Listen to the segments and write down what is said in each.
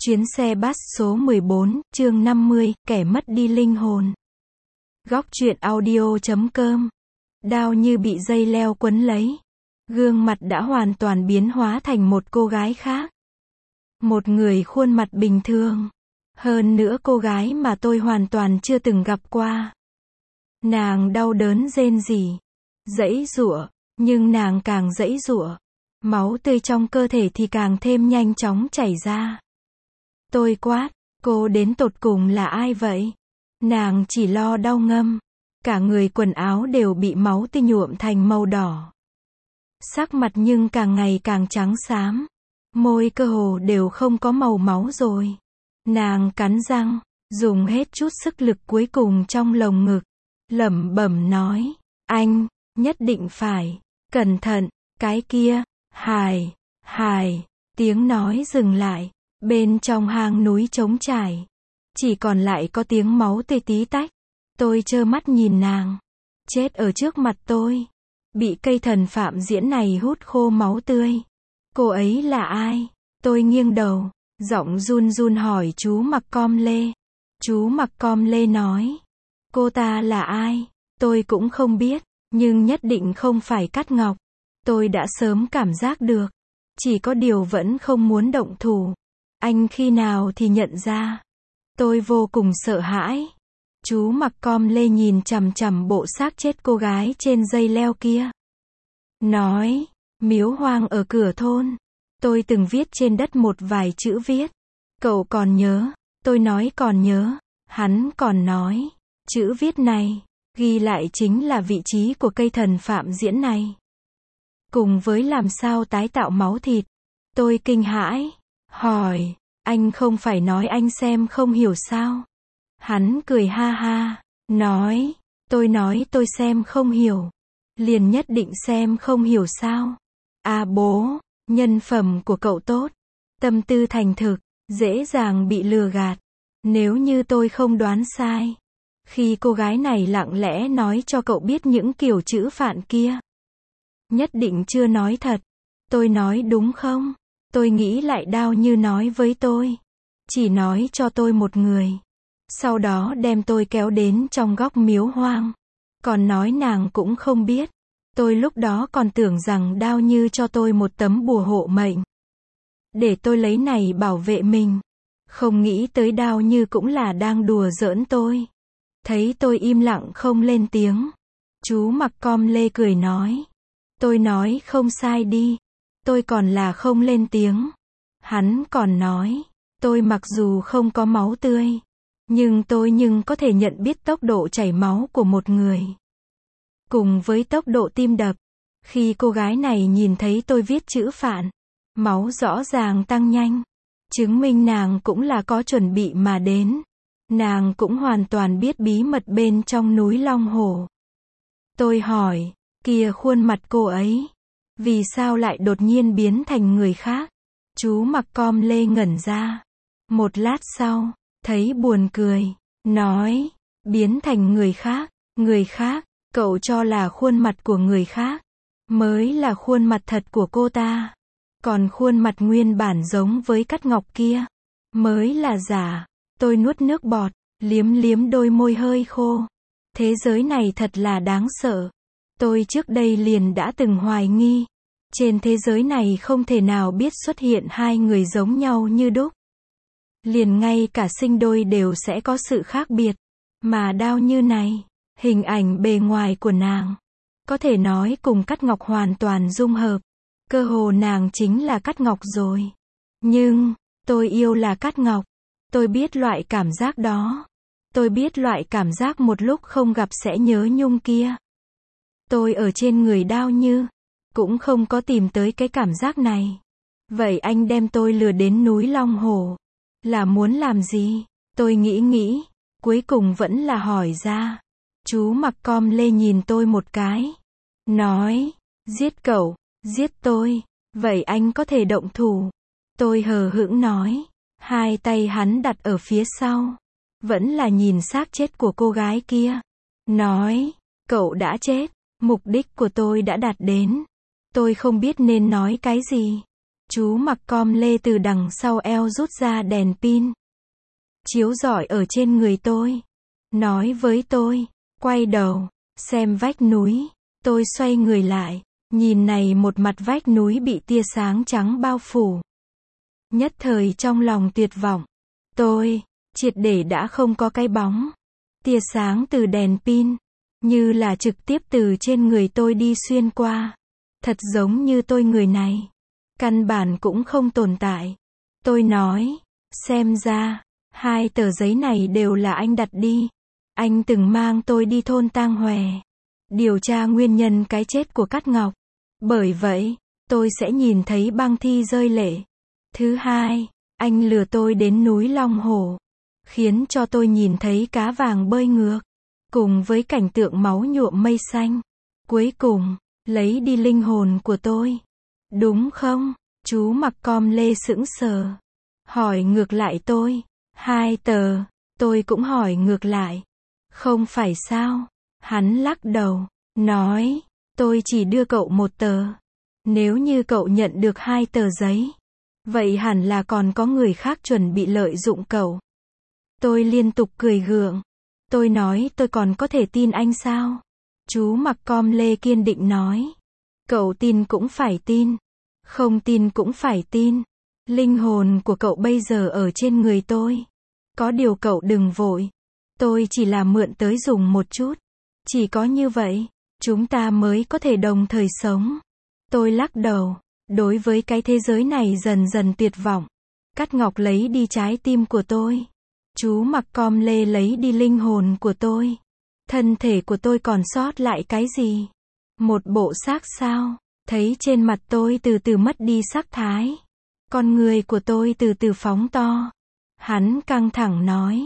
Chuyến xe bus số 14, chương 50, kẻ mất đi linh hồn. Góc truyện audio.com. Đao như bị dây leo quấn lấy. Gương mặt đã hoàn toàn biến hóa thành một cô gái khác. Một người khuôn mặt bình thường. Hơn nữa cô gái mà tôi hoàn toàn chưa từng gặp qua. Nàng đau đớn rên rỉ, giãy giụa, nhưng nàng càng giãy giụa, máu tươi trong cơ thể thì càng thêm nhanh chóng chảy ra. Tôi quát, cô đến tột cùng là ai vậy? Nàng chỉ lo đau ngâm. Cả người quần áo đều bị máu tươi nhuộm thành màu đỏ. Sắc mặt nhưng càng ngày càng trắng xám. Môi cơ hồ đều không có màu máu rồi. Nàng cắn răng, dùng hết chút sức lực cuối cùng trong lồng ngực. Lẩm bẩm nói, anh, nhất định phải, cẩn thận, cái kia, Hải, tiếng nói dừng lại. Bên trong hang núi trống trải, chỉ còn lại có tiếng máu tươi tí tách. Tôi trơ mắt nhìn nàng chết ở trước mặt tôi, bị cây thần phạm diễn này hút khô máu tươi. Cô ấy là ai? Tôi nghiêng đầu, giọng run run hỏi chú mặc com lê. Chú mặc com lê nói, cô ta là ai? Tôi cũng không biết, nhưng nhất định không phải Cát Ngọc. Tôi đã sớm cảm giác được, chỉ có điều vẫn không muốn động thủ. Anh khi nào thì nhận ra? Tôi vô cùng sợ hãi. Chú mặc com lê nhìn chằm chằm bộ xác chết cô gái trên dây leo kia. Nói, miếu hoang ở cửa thôn. Tôi từng viết trên đất một vài chữ viết. Cậu còn nhớ? Tôi nói còn nhớ. Hắn còn nói, chữ viết này, ghi lại chính là vị trí của cây thần phạm diễn này. Cùng với làm sao tái tạo máu thịt. Tôi kinh hãi. Hỏi, anh không phải nói anh xem không hiểu sao? Hắn cười ha ha, nói, tôi nói tôi xem không hiểu. Liền nhất định xem không hiểu sao? À bố, nhân phẩm của cậu tốt, tâm tư thành thực, dễ dàng bị lừa gạt. Nếu như tôi không đoán sai, khi cô gái này lặng lẽ nói cho cậu biết những kiểu chữ phạn kia, nhất định chưa nói thật. Tôi nói đúng không? Tôi nghĩ lại Đao như nói với tôi, chỉ nói cho tôi một người, sau đó đem tôi kéo đến trong góc miếu hoang, còn nói nàng cũng không biết. Tôi lúc đó còn tưởng rằng Đao như cho tôi một tấm bùa hộ mệnh, để tôi lấy này bảo vệ mình. Không nghĩ tới Đao như cũng là đang đùa giỡn tôi. Thấy tôi im lặng không lên tiếng, chú mặc com lê cười nói, tôi nói không sai đi. Tôi còn là không lên tiếng. Hắn còn nói, tôi mặc dù không có máu tươi, nhưng có thể nhận biết tốc độ chảy máu của một người. Cùng với tốc độ tim đập. Khi cô gái này nhìn thấy tôi viết chữ phạn, máu rõ ràng tăng nhanh. Chứng minh nàng cũng là có chuẩn bị mà đến. Nàng cũng hoàn toàn biết bí mật bên trong núi Long Hổ. Tôi hỏi, kia khuôn mặt cô ấy, vì sao lại đột nhiên biến thành người khác? Chú mặc com lê ngẩn ra. Một lát sau, thấy buồn cười, nói, biến thành người khác, cậu cho là khuôn mặt của người khác, mới là khuôn mặt thật của cô ta. Còn khuôn mặt nguyên bản giống với Cát Ngọc kia, mới là giả. Tôi nuốt nước bọt, liếm đôi môi hơi khô. Thế giới này thật là đáng sợ. Tôi trước đây liền đã từng hoài nghi, trên thế giới này không thể nào biết xuất hiện hai người giống nhau như đúc. Liền ngay cả sinh đôi đều sẽ có sự khác biệt. Mà Đao như này, hình ảnh bề ngoài của nàng, có thể nói cùng Cát Ngọc hoàn toàn dung hợp. Cơ hồ nàng chính là Cát Ngọc rồi. Nhưng, tôi yêu là Cát Ngọc. Tôi biết loại cảm giác đó. Tôi biết loại cảm giác một lúc không gặp sẽ nhớ nhung kia. Tôi ở trên người Đao như, cũng không có tìm tới cái cảm giác này. Vậy anh đem tôi lừa đến núi Long Hổ, là muốn làm gì? Tôi nghĩ, cuối cùng vẫn là hỏi ra. Chú mặc com lê nhìn tôi một cái. Nói, giết cậu, giết tôi, vậy anh có thể động thủ. Tôi hờ hững nói, hai tay hắn đặt ở phía sau. Vẫn là nhìn xác chết của cô gái kia. Nói, cậu đã chết, mục đích của tôi đã đạt đến. Tôi không biết nên nói cái gì. Chú mặc com lê từ đằng sau eo rút ra đèn pin, chiếu rọi ở trên người tôi. Nói với tôi, quay đầu, xem vách núi. Tôi xoay người lại, nhìn này một mặt vách núi bị tia sáng trắng bao phủ. Nhất thời trong lòng tuyệt vọng. Tôi, triệt để đã không có cái bóng. Tia sáng từ đèn pin, như là trực tiếp từ trên người tôi đi xuyên qua. Thật giống như tôi người này, căn bản cũng không tồn tại. Tôi nói, xem ra, 2 tờ giấy này đều là anh đặt đi. Anh từng mang tôi đi thôn Tang Hòe, điều tra nguyên nhân cái chết của Cát Ngọc. Bởi vậy, tôi sẽ nhìn thấy băng thi rơi lệ. Thứ hai, anh lừa tôi đến núi Long Hồ, khiến cho tôi nhìn thấy cá vàng bơi ngược, cùng với cảnh tượng máu nhuộm mây xanh. Cuối cùng, lấy đi linh hồn của tôi. Đúng không? Chú mặc com lê sững sờ, hỏi ngược lại tôi. 2 tờ, tôi cũng hỏi ngược lại. Không phải sao? Hắn lắc đầu, nói, tôi chỉ đưa cậu 1 tờ. Nếu như cậu nhận được 2 tờ giấy, vậy hẳn là còn có người khác chuẩn bị lợi dụng cậu. Tôi liên tục cười gượng. Tôi nói tôi còn có thể tin anh sao? Chú mặc com lê kiên định nói. Cậu tin cũng phải tin, không tin cũng phải tin. Linh hồn của cậu bây giờ ở trên người tôi. Có điều cậu đừng vội. Tôi chỉ là mượn tới dùng một chút. Chỉ có như vậy, chúng ta mới có thể đồng thời sống. Tôi lắc đầu. Đối với cái thế giới này dần dần tuyệt vọng. Cát Ngọc lấy đi trái tim của tôi. Chú mặc com lê lấy đi linh hồn của tôi. Thân thể của tôi còn sót lại cái gì? Một bộ xác sao? Thấy trên mặt tôi từ từ mất đi sắc thái. Con người của tôi từ từ phóng to. Hắn căng thẳng nói.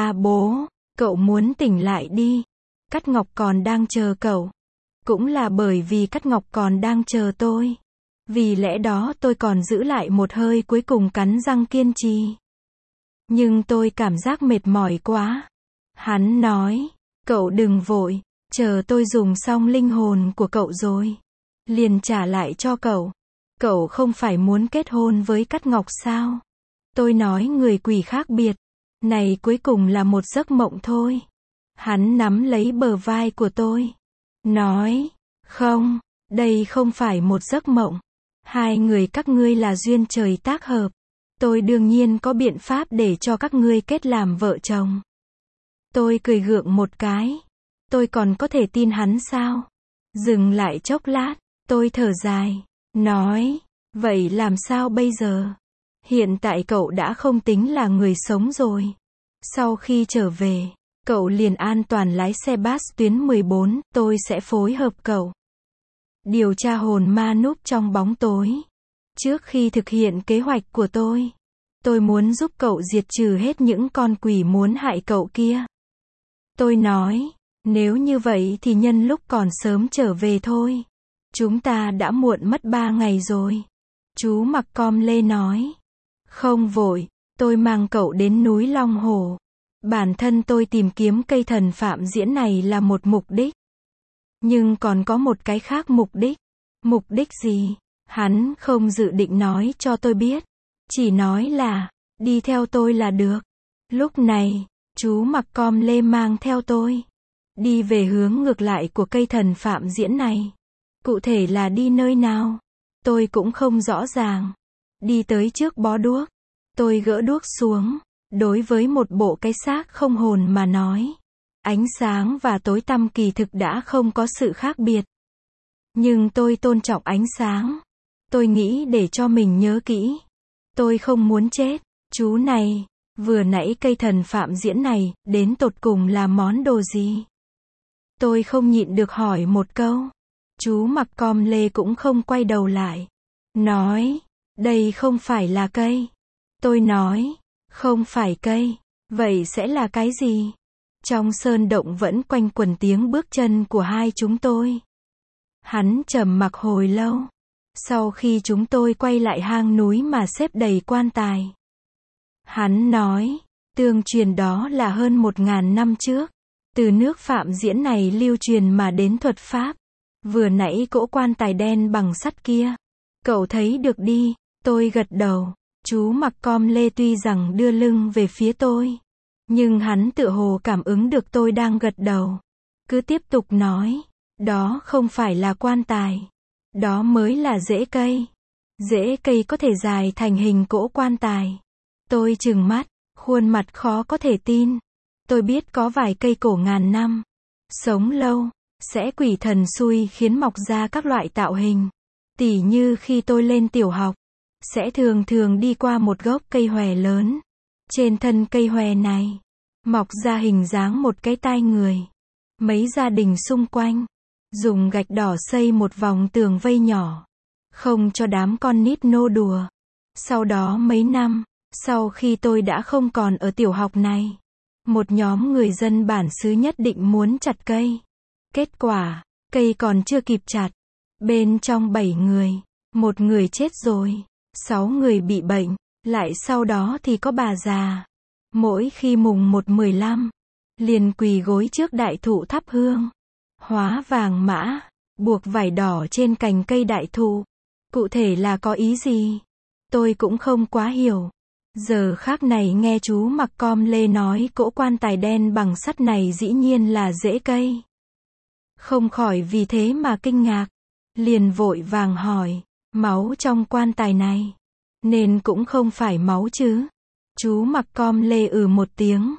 Bố, cậu muốn tỉnh lại đi. Cát Ngọc còn đang chờ cậu. Cũng là bởi vì Cát Ngọc còn đang chờ tôi. Vì lẽ đó tôi còn giữ lại một hơi cuối cùng cắn răng kiên trì. Nhưng tôi cảm giác mệt mỏi quá. Hắn nói, cậu đừng vội, chờ tôi dùng xong linh hồn của cậu rồi, liền trả lại cho cậu. Cậu không phải muốn kết hôn với Cát Ngọc sao? Tôi nói người quỷ khác biệt. Này cuối cùng là một giấc mộng thôi. Hắn nắm lấy bờ vai của tôi. Nói, không, đây không phải một giấc mộng. 2 người các ngươi là duyên trời tác hợp. Tôi đương nhiên có biện pháp để cho các ngươi kết làm vợ chồng. Tôi cười gượng một cái. Tôi còn có thể tin hắn sao? Dừng lại chốc lát, tôi thở dài, nói, vậy làm sao bây giờ? Hiện tại cậu đã không tính là người sống rồi. Sau khi trở về, cậu liền an toàn lái xe bus tuyến 14, tôi sẽ phối hợp cậu điều tra hồn ma núp trong bóng tối. Trước khi thực hiện kế hoạch của tôi muốn giúp cậu diệt trừ hết những con quỷ muốn hại cậu kia. Tôi nói, nếu như vậy thì nhân lúc còn sớm trở về thôi. Chúng ta đã muộn mất 3 ngày rồi. Chú mặc com lê nói. Không vội, tôi mang cậu đến núi Long Hồ. Bản thân tôi tìm kiếm cây thần Phạm Diễn này là một mục đích. Nhưng còn có một cái khác mục đích. Mục đích gì? Hắn không dự định nói cho tôi biết. Chỉ nói là, đi theo tôi là được. Lúc này, chú mặc com lê mang theo tôi. Đi về hướng ngược lại của cây thần Phạm Diễn này. Cụ thể là đi nơi nào? Tôi cũng không rõ ràng. Đi tới trước bó đuốc. Tôi gỡ đuốc xuống. Đối với một bộ cái xác không hồn mà nói. Ánh sáng và tối tăm kỳ thực đã không có sự khác biệt. Nhưng tôi tôn trọng ánh sáng. Tôi nghĩ để cho mình nhớ kỹ. Tôi không muốn chết. Chú này, vừa nãy cây thần Phạm Diễn này, đến tột cùng là món đồ gì? Tôi không nhịn được hỏi một câu. Chú mặc com lê cũng không quay đầu lại. Nói, đây không phải là cây. Tôi nói, không phải cây. Vậy sẽ là cái gì? Trong sơn động vẫn quanh quẩn tiếng bước chân của hai chúng tôi. Hắn trầm mặc hồi lâu. Sau khi chúng tôi quay lại hang núi mà xếp đầy quan tài. Hắn nói, tương truyền đó là hơn 1000 năm trước. Từ nước Phạm Diễn này lưu truyền mà đến thuật pháp. Vừa nãy cỗ quan tài đen bằng sắt kia. Cậu thấy được đi, Tôi gật đầu. Chú mặc com lê tuy rằng đưa lưng về phía tôi, nhưng hắn tựa hồ cảm ứng được tôi đang gật đầu. Cứ tiếp tục nói. Đó không phải là quan tài. Đó mới là rễ cây. Rễ cây có thể dài thành hình cỗ quan tài. Tôi trừng mắt, khuôn mặt khó có thể tin. Tôi biết có vài cây cổ ngàn năm, sống lâu, sẽ quỷ thần xui khiến mọc ra các loại tạo hình. Tỉ như khi tôi lên tiểu học, sẽ thường thường đi qua một gốc cây hòe lớn. Trên thân cây hòe này, mọc ra hình dáng một cái tai người. Mấy gia đình xung quanh, dùng gạch đỏ xây một vòng tường vây nhỏ, không cho đám con nít nô đùa. Sau đó mấy năm, sau khi tôi đã không còn ở tiểu học này, một nhóm người dân bản xứ nhất định muốn chặt cây. Kết quả, cây còn chưa kịp chặt. Bên trong 7 người, một người chết rồi, 6 người bị bệnh, lại sau đó thì có bà già. Mỗi khi mùng 1/15, liền quỳ gối trước đại thụ thắp hương, hóa vàng mã, buộc vải đỏ trên cành cây đại thụ. Cụ thể là có ý gì? Tôi cũng không quá hiểu. Giờ khác này nghe chú mặc com lê nói cỗ quan tài đen bằng sắt này dĩ nhiên là rễ cây. Không khỏi vì thế mà kinh ngạc. Liền vội vàng hỏi, máu trong quan tài này, nên cũng không phải máu chứ? Chú mặc com lê một tiếng,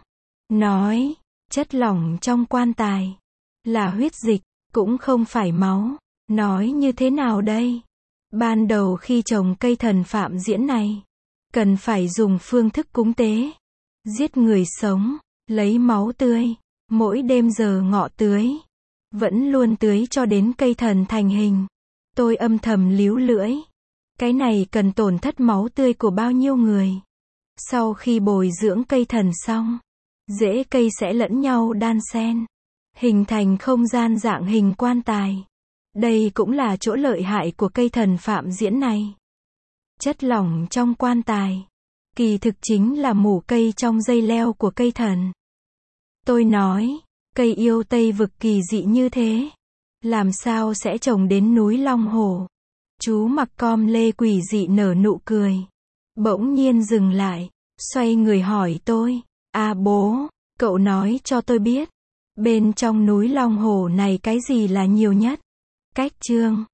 nói, chất lỏng trong quan tài, là huyết dịch, cũng không phải máu. Nói như thế nào đây? Ban đầu khi trồng cây thần phạm diễn này, cần phải dùng phương thức cúng tế, giết người sống, lấy máu tươi, mỗi đêm giờ ngọ tưới, vẫn luôn tưới cho đến cây thần thành hình. Tôi âm thầm líu lưỡi. Cái này cần tổn thất máu tươi của bao nhiêu người. Sau khi bồi dưỡng cây thần xong, rễ cây sẽ lẫn nhau đan xen, hình thành không gian dạng hình quan tài. Đây cũng là chỗ lợi hại của cây thần phạm diễn này. Chất lỏng trong quan tài, kỳ thực chính là mủ cây trong dây leo của cây thần. Tôi nói, cây yêu Tây vực kỳ dị như thế, làm sao sẽ trồng đến núi Long Hồ? Chú mặc com lê quỷ dị nở nụ cười. Bỗng nhiên dừng lại, xoay người hỏi tôi, bố, cậu nói cho tôi biết, bên trong núi Long Hồ này cái gì là nhiều nhất? Cách chương